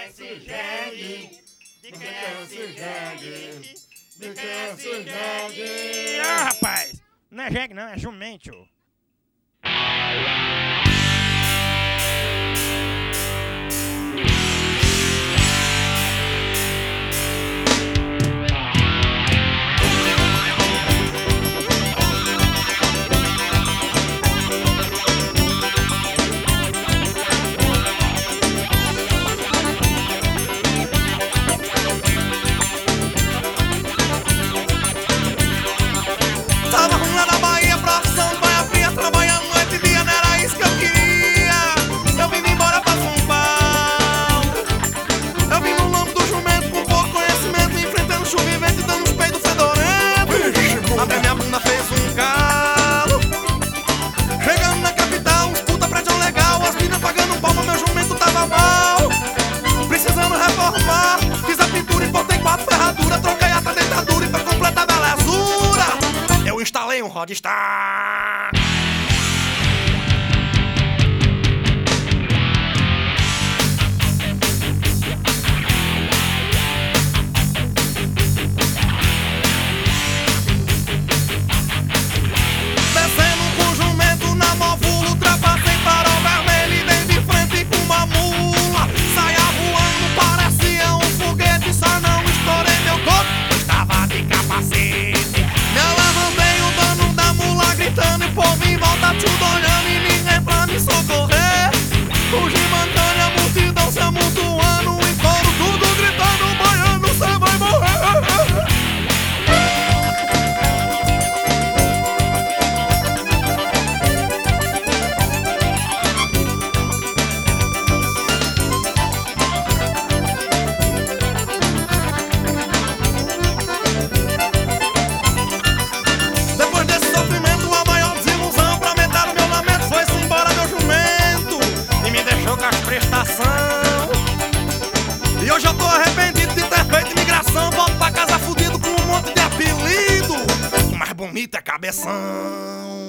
esse jegue? De quem é esse jegue? De quem é esse jegue? Ah, rapaz, não é jegue não, é jumento. Tava ruim lá na Bahia, profissão de baia fria, trabalhando noite e dia, não era isso que eu queria. Eu vim embora pra São Paulo. Eu vim no lombo do jumento com pouco conhecimento, enfrentando chuva e vento e dando uns peidos fedorentos. Até minha bunda fez um calo. Chegando na capital, uns puta prédio legal, as minas pagando palma, meu jumento tava mal. Precisando reformar, fiz a pintura e botei 4 ferraduras, troquei a dentadura e pra completar a belezura eu instalei um Rodstar. Descendo com jumento na móvulo, ultrapassei farol vermelho e dei de frente com uma mula. Saia voando, parecia um foguete, só não estourei meu corpo, eu estava de capacete. Me levantei o dono da mula gritando e o povo em volta tudo olhando e ninguém pra me socorrer. Fugi mancando, a multidão se amontoando, em coro tudo gritando, baiano, cê vai morrer. Depois desse sofrimento, a maior desilusão pra aumentar o meu lamento foi-se embora meu jumento e me deixou com as prestações. E hoje eu tô arrependido de ter feito imigração. Volto pra casa fudido com um monte de apelido. O mais bonito é cabeção.